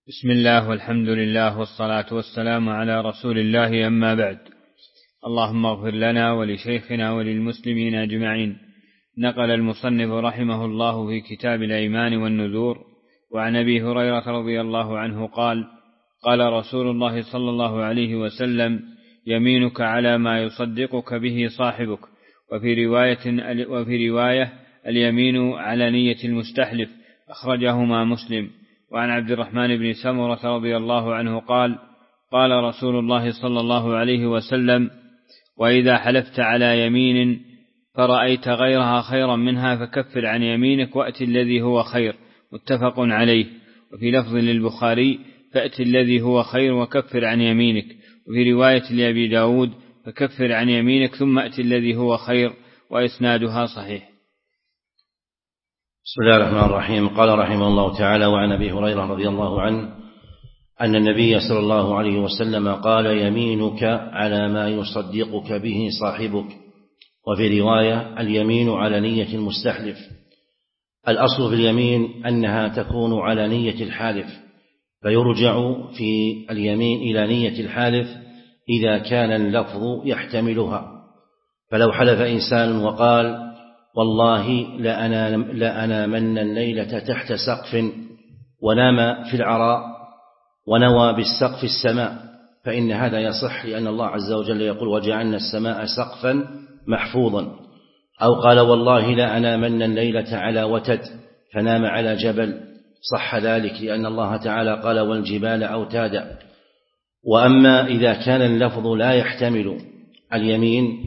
بسم الله والحمد لله والصلاة والسلام على رسول الله، أما بعد. اللهم اغفر لنا ولشيخنا وللمسلمين أجمعين. نقل المصنف رحمه الله في كتاب الأيمان والنذور وعن أبي هريرة رضي الله عنه قال: قال رسول الله صلى الله عليه وسلم: يمينك على ما يصدقك به صاحبك. وفي رواية اليمين على نية المستحلف، أخرجهما مسلم. وعن عبد الرحمن بن سمرة رضي الله عنه قال: قال رسول الله صلى الله عليه وسلم: وإذا حلفت على يمين فرأيت غيرها خيرا منها فكفر عن يمينك وأت الذي هو خير، متفق عليه. وفي لفظ للبخاري: فأت الذي هو خير وكفر عن يمينك. وفي رواية لأبي داود: فكفر عن يمينك ثم أت الذي هو خير، وإسنادها صحيح. بسم الله الرحمن الرحيم. قال رحمه الله تعالى: وعن أبي هريرة رضي الله عنه أن النبي صلى الله عليه وسلم قال: يمينك على ما يصدقك به صاحبك. وفي رواية: اليمين على نية المستحلف. الأصل في اليمين أنها تكون على نية الحالف، فيرجع في اليمين إلى نية الحالف إذا كان اللفظ يحتملها. فلو حلف إنسان وقال: والله لأنامن الليلة تحت سقف، ونام في العراء ونوى بالسقف السماء، فإن هذا يصح، لأن الله عز وجل يقول: وجعلنا السماء سقفا محفوظا. أو قال: والله لأنامن الليلة على وتد، فنام على جبل، صح ذلك، لأن الله تعالى قال: والجبال أوتادا. وأما إذا كان اللفظ لا يحتمل اليمين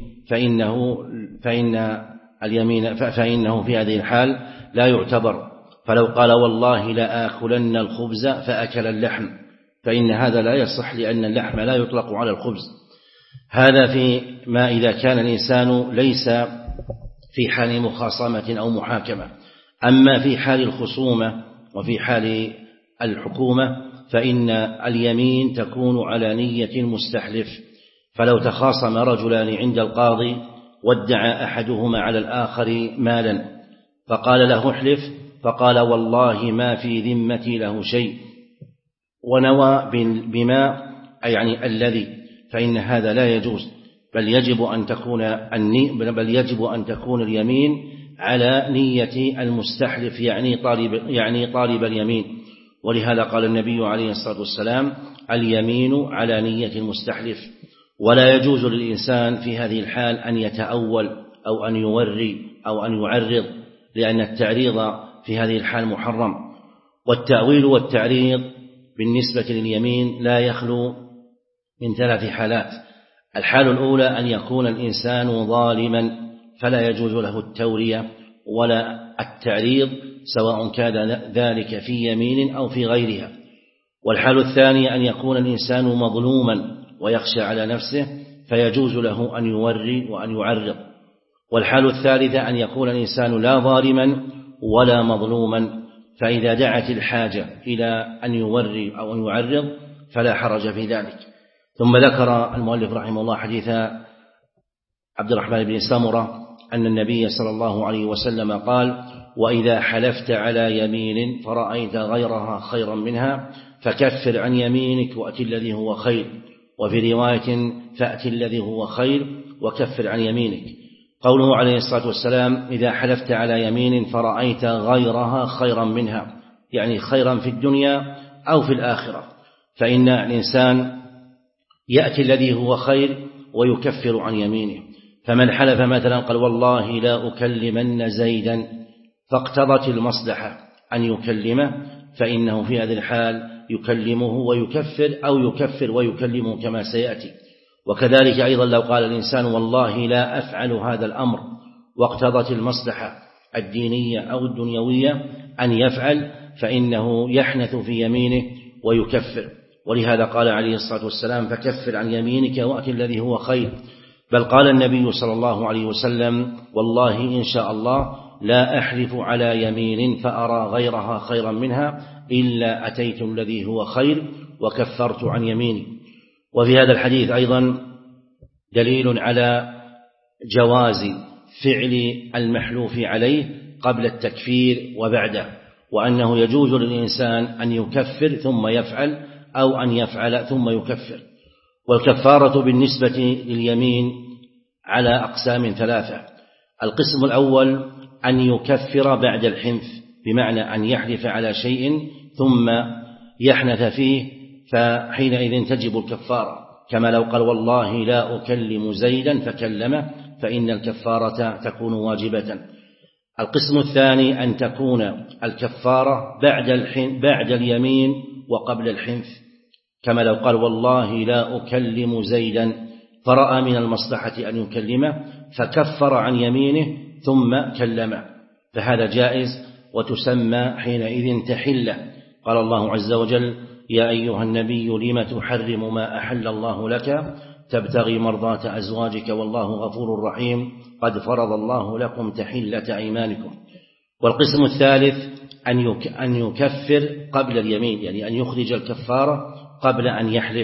فإنه في هذه الحال لا يعتبر. فلو قال: والله لآكلن الخبز فأكل اللحم، فإن هذا لا يصح، لأن اللحم لا يطلق على الخبز. هذا في ما إذا كان الإنسان ليس في حال مخاصمة أو محاكمة. أما في حال الخصومة وفي حال الحكومة فإن اليمين تكون على نية المستحلف. فلو تخاصم رجلان عند القاضي وادعى أحدهما على الآخر مالا، فقال له: احلف، فقال: والله ما في ذمتي له شيء، ونوى بما يعني الذي، فإن هذا لا يجوز، بل يجب أن تكون اليمين على نية المستحلف، يعني طالب اليمين. ولهذا قال النبي عليه الصلاة والسلام: اليمين على نية المستحلف. ولا يجوز للإنسان في هذه الحال أن يتأول أو أن يوري أو أن يعرض، لأن التعريض في هذه الحال محرم. والتأويل والتعريض بالنسبة لليمين لا يخلو من 3 حالات. الحال الأولى أن يكون الإنسان ظالما، فلا يجوز له التورية ولا التعريض، سواء كان ذلك في يمين أو في غيرها. والحال الثانية أن يكون الإنسان مظلوما ويخشى على نفسه، فيجوز له أن يوري وأن يعرض. والحال الثالثة أن يكون الإنسان لا ظالما ولا مظلوما، فإذا دعت الحاجة إلى أن يوري أو أن يعرض فلا حرج في ذلك. ثم ذكر المؤلف رحمه الله حديث عبد الرحمن بن سمرة أن النبي صلى الله عليه وسلم قال: وإذا حلفت على يمين فرأيت غيرها خيرا منها فكفر عن يمينك وأت الذي هو خير. وفي رواية: فأت الذي هو خير وكفر عن يمينك. قوله عليه الصلاة والسلام: إذا حلفت على يمين فرأيت غيرها خيرا منها، يعني خيرا في الدنيا أو في الآخرة، فإن الإنسان يأتي الذي هو خير ويكفر عن يمينه. فمن حلف مثلا قال: والله لا أكلمن زيدا، فاقتضت المصلحة أن يكلمه، فإنه في هذه الحال يكلمه ويكفر، أو يكفر ويكلمه كما سيأتي. وكذلك أيضا لو قال الإنسان: والله لا أفعل هذا الأمر، واقتضت المصلحة الدينية أو الدنيوية أن يفعل، فإنه يحنث في يمينه ويكفر. ولهذا قال عليه الصلاة والسلام: فكفر عن يمينك وأت الذي هو خير. بل قال النبي صلى الله عليه وسلم: والله إن شاء الله لا أحلف على يمين فأرى غيرها خيرا منها إلا أتيت الذي هو خير وكفرت عن يميني. وفي هذا الحديث أيضا دليل على جواز فعل المحلوف عليه قبل التكفير وبعده. وأنه يجوز للإنسان أن يكفر ثم يفعل أو أن يفعل ثم يكفر. والكفارة بالنسبة لليمين على أقسام ثلاثة. القسم الأول أن يكفر بعد الحنث، بمعنى أن يحلف على شيء ثم يحنث فيه، فحينئذ تجب الكفارة، كما لو قال والله لا أكلم زيدا فكلمه، فإن الكفارة تكون واجبة. القسم الثاني أن تكون الكفارة بعد اليمين وقبل الحنث، كما لو قال والله لا أكلم زيدا فرأى من المصلحة أن يكلمه فكفر عن يمينه ثم كلمه، فهذا جائز وتسمى حينئذ تحلة. قال الله عز وجل يا أيها النبي لم تحرم ما أحل الله لك تبتغي مرضاة أزواجك والله غفور رحيم قد فرض الله لكم تحلة أيمانكم. والقسم الثالث أن يكفر قبل اليمين، يعني أن يخرج الكفارة قبل أن يحلف،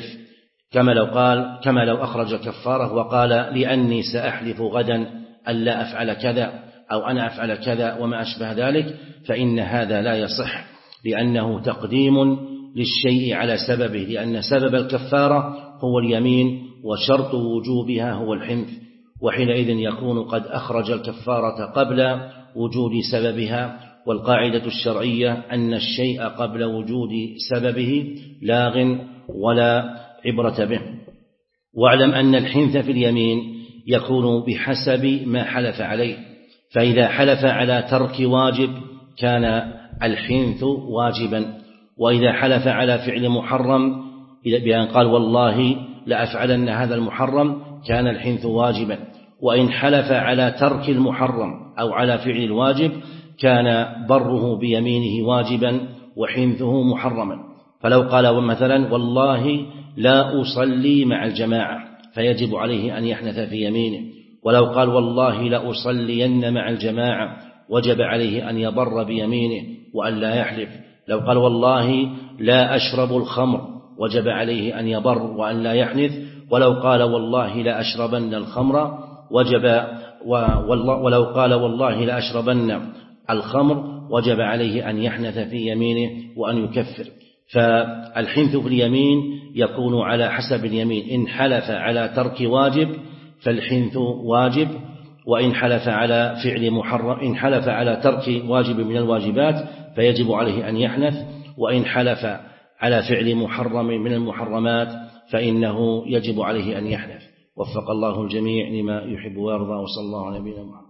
كما لو أخرج كفارة وقال لأني سأحلف غدا ألا أفعل كذا أو أنا أفعل كذا وما أشبه ذلك، فإن هذا لا يصح، لأنه تقديم للشيء على سببه، لأن سبب الكفارة هو اليمين وشرط وجوبها هو الحنث، وحينئذ يكون قد أخرج الكفارة قبل وجود سببها. والقاعدة الشرعية أن الشيء قبل وجود سببه لاغ ولا عبرة به. واعلم أن الحنث في اليمين يكون بحسب ما حلف عليه، فإذا حلف على ترك واجب كان الحنث واجبا، وإذا حلف على فعل محرم بأن قال والله لأفعلن هذا المحرم كان الحنث واجبا، وإن حلف على ترك المحرم أو على فعل الواجب كان بره بيمينه واجبا وحنثه محرما. فلو قال مثلا والله لا أصلي مع الجماعة فيجب عليه أن يحنث في يمينه، ولو قال والله لا أصلين مع الجماعة وجب عليه أن يبر بيمينه وأن لا يحلف. لو قال والله لا أشرب الخمر وجب عليه أن يبر وأن لا يحنث، ولو قال والله لا أشربن الخمر ولو قال والله لا أشربن الخمر وجب عليه أن يحنث في يمينه وأن يكفر. فالحنث في اليمين يكون على حسب اليمين، إن حلف على ترك واجب فالحنث واجب، وإن حلف على فعل محرم، إن حلف على ترك واجب من الواجبات فيجب عليه أن يحنث، وإن حلف على فعل محرم من المحرمات فإنه يجب عليه أن يحنث. وفق الله الجميع لما يحب ويرضى، وصلى الله على نبينا محمد.